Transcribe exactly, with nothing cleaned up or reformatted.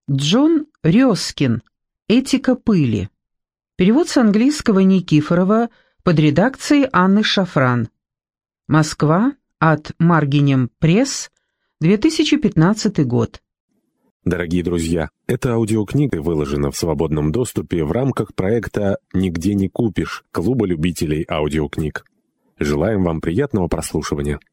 Джон Рёскин. «Этика пыли». Перевод с английского Никифорова под редакцией Анны Шафран. Москва. От Маргинем Пресс. две тысячи пятнадцатый год. Дорогие друзья, эта аудиокнига выложена в свободном доступе в рамках проекта «Нигде не купишь» Клуба любителей аудиокниг. Желаем вам приятного прослушивания.